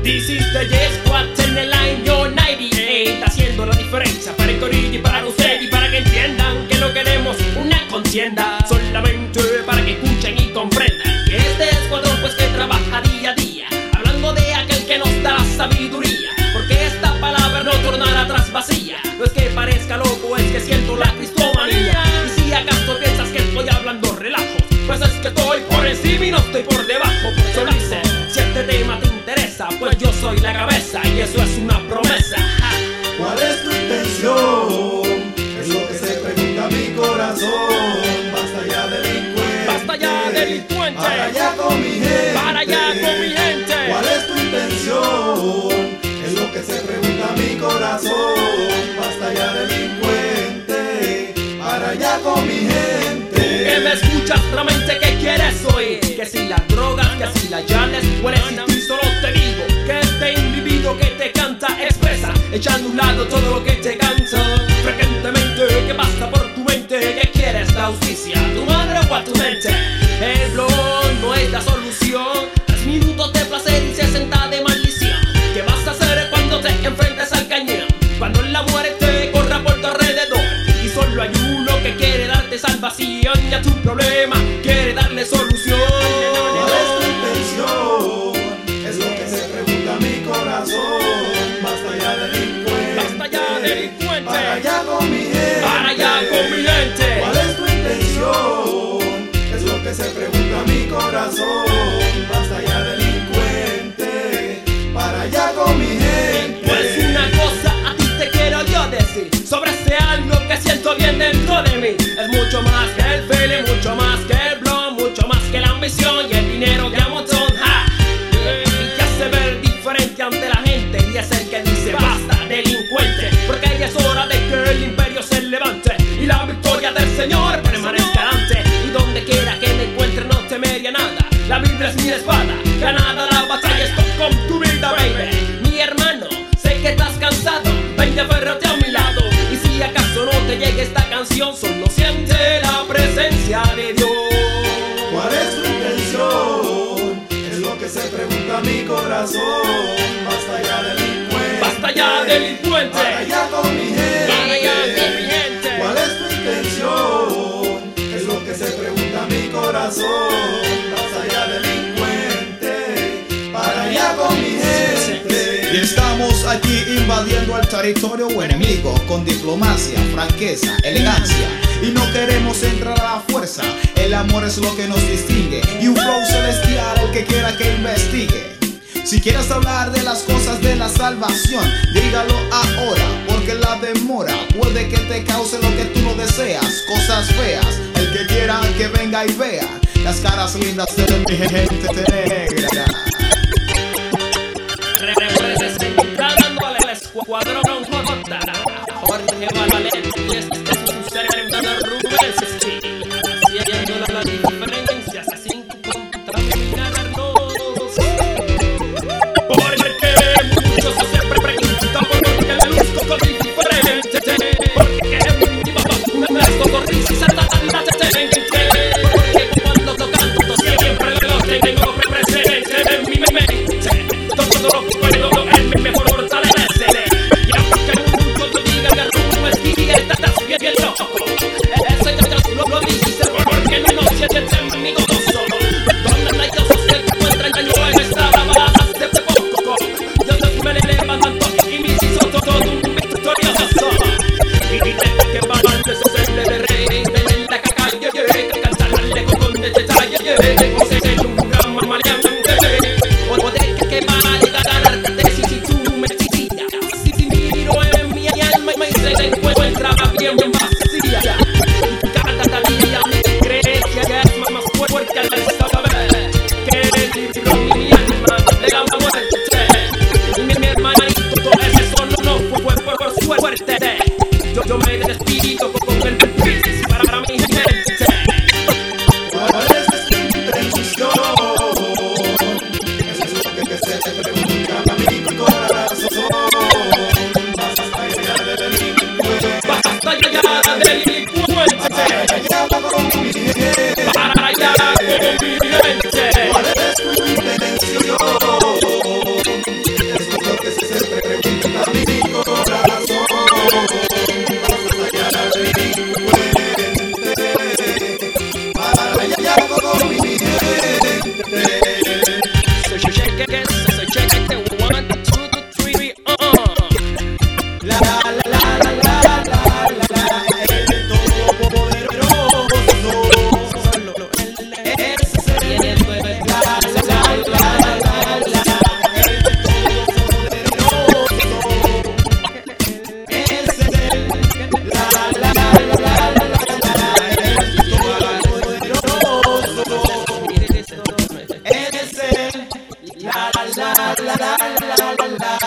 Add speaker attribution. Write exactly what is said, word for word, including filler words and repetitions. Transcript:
Speaker 1: This is the J-Squad en el año noventa y ocho, haciendo la diferencia para el corillo y para usted, y para que entiendan que no queremos una contienda, solamente para que escuchen y comprendan que este escuadrón pues que trabaja día a día, hablando de aquel que nos da sabiduría, porque esta palabra no tornará atrás vacía. No es que parezca loco, es que siento la cristomanía. Y si acaso piensas que estoy hablando relajo, pues es que estoy por encima y no estoy por debajo. Por eso dice, si este tema te interesa, pues yo soy la cabeza y eso es una promesa.
Speaker 2: ¿Cuál es tu intención? Es lo que se pregunta mi corazón. Basta ya delincuente,
Speaker 1: basta ya delincuente,
Speaker 2: para allá con mi gente,
Speaker 1: para allá con mi gente.
Speaker 2: ¿Cuál es tu intención? Es lo que se pregunta mi corazón. Basta ya delincuente, para allá con mi gente.
Speaker 1: Que me escuchas realmente, ¿qué quieres oír? Que si las drogas, que si las llanes puedes existir, solo te digo que este individuo que te canta expresa, echando a un lado todo lo que te cansa frecuentemente, que pasa por tu mente, que quieres la justicia, tu madre o a tu mente. El blon no es la solución, tres minutos de placer y sesenta de maldición. ¿Qué vas a hacer cuando te enfrentes al cañón? Cuando la muerte corra por tu alrededor y solo hay uno que quiere darte salvación, y a tu problema quiere darle solución.
Speaker 2: ¿Cuál es tu intención? Es lo que se pregunta mi corazón. Basta ya delincuente,
Speaker 1: basta ya delincuente,
Speaker 2: para allá con mi gente,
Speaker 1: para allá con mi gente.
Speaker 2: ¿Cuál es tu intención? Es lo que se pregunta mi corazón. Basta ya delincuente, para allá con mi gente.
Speaker 1: Pues una cosa a ti te quiero yo decir sobre ese algo que siento bien dentro de mí. Es mucho más que el feeling, mucho más que el blon, mucho más que la ambición y el dinero que a montón, ja. Y que hace ver diferente ante la gente, y es el que dice basta delincuente, porque ya es hora de que el imperio se levante y la victoria del Señor permanezca delante. Y donde quiera que me encuentre no temería nada, la Biblia es mi espada, ganada la batalla, estoy con tu vida, baby. Mi hermano, sé que estás cansado, ven y aférrate a mi lado, y si acaso no te llegue esta canción, solo siente la presencia de Dios.
Speaker 2: ¿Cuál es tu intención? Es lo que se pregunta mi corazón. Basta ya delincuente,
Speaker 1: basta ya delincuente,
Speaker 2: para allá con mi gente,
Speaker 1: para allá con mi gente.
Speaker 2: ¿Cuál es tu intención? Es lo que se pregunta mi corazón. Basta ya delincuente, para allá con mi gente.
Speaker 3: Y estamos aquí invadiendo el territorio enemigo con diplomacia, franqueza, elegancia. Y no queremos entrar a la fuerza, el amor es lo que nos distingue. Y un flow celestial el que quiera que investigue. Si quieres hablar de las cosas de la salvación, dígalo ahora, porque la demora puede que te cause lo que tú no deseas, cosas feas. El que quiera que venga y vea las caras lindas de mi gente negra.
Speaker 1: Representando al escuadrón J, Jorge Valente, este es un cerebro Rubén Sessi, haciendo las diferencias sin contaminarnos. Porque muchos siempre preguntan por qué le luzco con diferente, porque mi papá me las cotorriza y salta la tetente, porque cuando tocando siempre lo tengo presente en mi mente. Todo lo que puedo, él me mejor fortalece. Y aunque muchos te digan que tú es guía, estás bien loco. Ese ya lo dice porque no nos sientes en mi gozo. Donde hay cosas que encuentran que yo en esta bala hace poco. Dios me levantó y me hizo todo un victorioso. Y dice que van a deshacerle de rey de la calle, cantarle con detalle, de un gran maleante. O de que va a llegar a ganarte si, si tú me sigas. Si te miro en mi alma y me se encuentra bien vacía. Cada día mi creencia ya es más, más fuerte al saber que el libro mi alma de la muerte. Y mi, mi hermanito, eso no, no fue por, por suerte. Yo, yo me despido con el beat para mi gente.
Speaker 2: ¿Cuál es tu intención? Eso es lo que se te pregunta a mi corazón. Basta ya de delincuente,
Speaker 1: Basta ya de delincuente,
Speaker 2: para allá con mi gente.
Speaker 1: para allá con mi gente.
Speaker 2: ¿Cuál es tu intención? la la la la la.